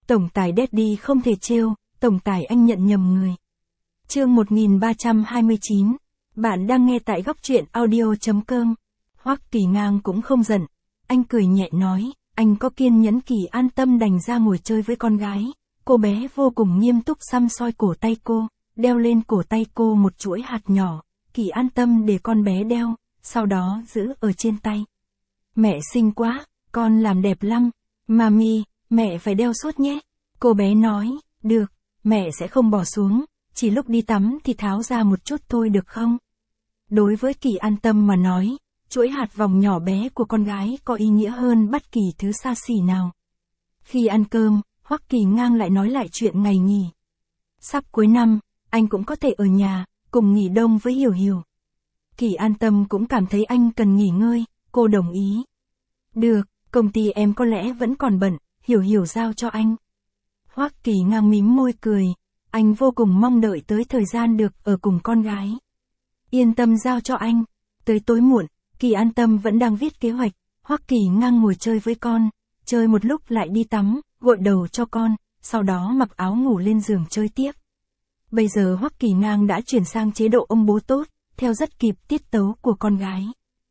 Tổng tài Daddy không thể trêu, tổng tài anh nhận nhầm người. Chương 1329. Bạn đang nghe tại góc truyện audio.com. Hoắc Kỳ Ngang cũng không giận. Anh cười nhẹ nói, anh có kiên nhẫn. Kỳ An Tâm đành ra ngồi chơi với con gái. Cô bé vô cùng nghiêm túc săm soi cổ tay cô, đeo lên cổ tay cô một chuỗi hạt nhỏ. Kỳ An Tâm để con bé đeo, sau đó giữ ở trên tay. Mẹ xinh quá, con làm đẹp lắm. Mami, mẹ phải đeo suốt nhé. Cô bé nói, được, mẹ sẽ không bỏ xuống, chỉ lúc đi tắm thì tháo ra một chút thôi được không? Đối với Kỳ An Tâm mà nói, chuỗi hạt vòng nhỏ bé của con gái có ý nghĩa hơn bất kỳ thứ xa xỉ nào. Khi ăn cơm, Hoắc Kỳ Ngang lại nói lại chuyện ngày nghỉ. Sắp cuối năm, anh cũng có thể ở nhà, cùng nghỉ đông với Hiểu Hiểu. Kỳ An Tâm cũng cảm thấy anh cần nghỉ ngơi, cô đồng ý. Được, công ty em có lẽ vẫn còn bận, Hiểu Hiểu giao cho anh. Hoắc Kỳ Ngang mím môi cười, anh vô cùng mong đợi tới thời gian được ở cùng con gái. Yên tâm giao cho anh. Tới tối muộn, Kỳ An Tâm vẫn đang viết kế hoạch, Hoắc Kỳ Ngang ngồi chơi với con, chơi một lúc lại đi tắm, gội đầu cho con, sau đó mặc áo ngủ lên giường chơi tiếp. Bây giờ Hoắc Kỳ Ngang đã chuyển sang chế độ ông bố tốt, theo rất kịp tiết tấu của con gái.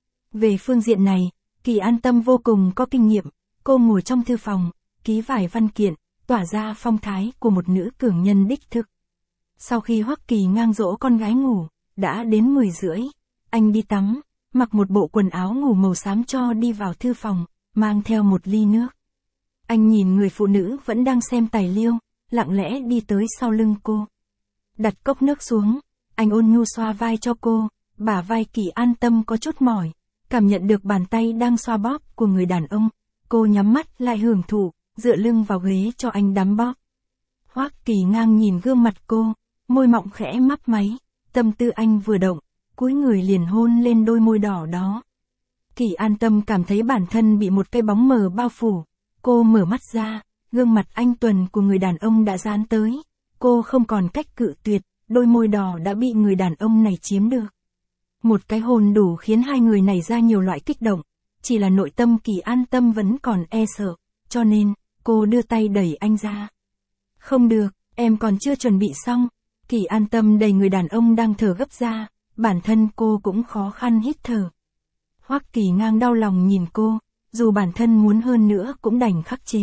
Về phương diện này, Kỳ An Tâm vô cùng có kinh nghiệm, cô ngồi trong thư phòng, ký vài văn kiện, tỏa ra phong thái của một nữ cường nhân đích thực. Sau khi Hoắc Kỳ Ngang dỗ con gái ngủ, đã đến 10:30, anh đi tắm, mặc một bộ quần áo ngủ màu xám cho đi vào thư phòng, mang theo một ly nước. Anh nhìn người phụ nữ vẫn đang xem tài liệu, lặng lẽ đi tới sau lưng cô. Đặt cốc nước xuống, anh ôn nhu xoa vai cho cô, bả vai Kỳ An Tâm có chút mỏi, cảm nhận được bàn tay đang xoa bóp của người đàn ông, cô nhắm mắt lại hưởng thụ, dựa lưng vào ghế cho anh đắm bóp. Hoắc Kỳ Ngang nhìn gương mặt cô, môi mọng khẽ mấp máy, tâm tư anh vừa động, cúi người liền hôn lên đôi môi đỏ đó. Kỳ An Tâm cảm thấy bản thân bị một cái bóng mờ bao phủ, cô mở mắt ra, gương mặt anh tuấn của người đàn ông đã dán tới, cô không còn cách cự tuyệt, đôi môi đỏ đã bị người đàn ông này chiếm được. Một cái hôn đủ khiến hai người nảy ra nhiều loại kích động, chỉ là nội tâm Kỳ An Tâm vẫn còn e sợ, cho nên, cô đưa tay đẩy anh ra. Không được, em còn chưa chuẩn bị xong. Kỳ An Tâm đẩy người đàn ông đang thở gấp ra, bản thân cô cũng khó khăn hít thở. Hoắc Kỳ Ngang đau lòng nhìn cô, dù bản thân muốn hơn nữa cũng đành khắc chế.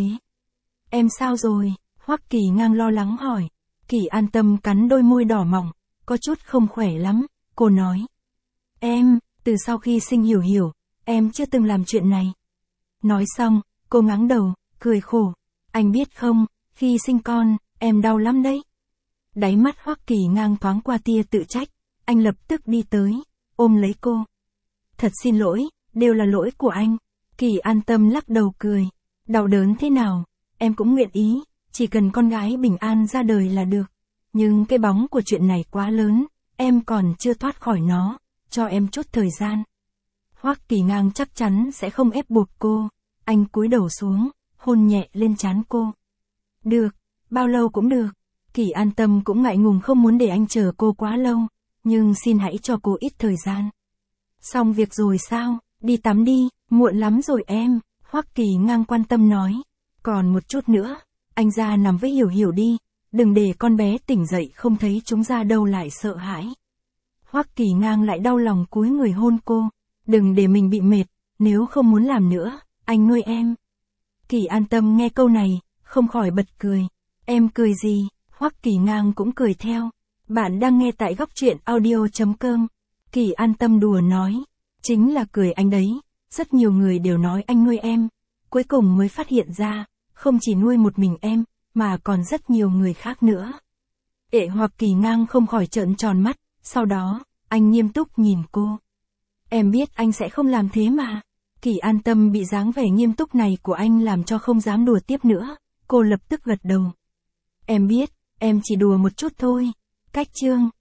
Em sao rồi? Hoắc Kỳ Ngang lo lắng hỏi. Kỳ An Tâm cắn đôi môi đỏ mỏng, có chút không khỏe lắm, cô nói. Em, từ sau khi sinh Hiểu Hiểu, em chưa từng làm chuyện này. Nói xong, cô ngáng đầu, cười khổ. Anh biết không, khi sinh con, em đau lắm đấy. Đáy mắt Hoắc Kỳ Ngang thoáng qua tia tự trách, anh lập tức đi tới, ôm lấy cô. Thật xin lỗi, đều là lỗi của anh. Kỳ An Tâm lắc đầu cười. Đau đớn thế nào, em cũng nguyện ý, chỉ cần con gái bình an ra đời là được. Nhưng cái bóng của chuyện này quá lớn, em còn chưa thoát khỏi nó, cho em chút thời gian. Hoắc Kỳ Ngang chắc chắn sẽ không ép buộc cô, anh cúi đầu xuống, hôn nhẹ lên trán cô. Được, bao lâu cũng được. Kỳ An Tâm cũng ngại ngùng không muốn để anh chờ cô quá lâu, nhưng xin hãy cho cô ít thời gian. Xong việc rồi sao, đi tắm đi, muộn lắm rồi em, Hoắc Kỳ Ngang quan tâm nói. Còn một chút nữa, anh ra nằm với Hiểu Hiểu đi, đừng để con bé tỉnh dậy không thấy chúng ra đâu lại sợ hãi. Hoắc Kỳ Ngang lại đau lòng cúi người hôn cô, đừng để mình bị mệt, nếu không muốn làm nữa, anh nuôi em. Kỳ An Tâm nghe câu này, không khỏi bật cười. Em cười gì? Hoắc Kỳ Ngang cũng cười theo. Bạn đang nghe tại góc truyện audio.com. Kỳ An Tâm đùa nói. Chính là cười anh đấy, rất nhiều người đều nói anh nuôi em. Cuối cùng mới phát hiện ra, không chỉ nuôi một mình em, mà còn rất nhiều người khác nữa. Hoắc Kỳ Ngang không khỏi trợn tròn mắt, sau đó, anh nghiêm túc nhìn cô. Em biết anh sẽ không làm thế mà. Kỳ An Tâm bị dáng vẻ nghiêm túc này của anh làm cho không dám đùa tiếp nữa, cô lập tức gật đầu. Em biết, em chỉ đùa một chút thôi. Cách chương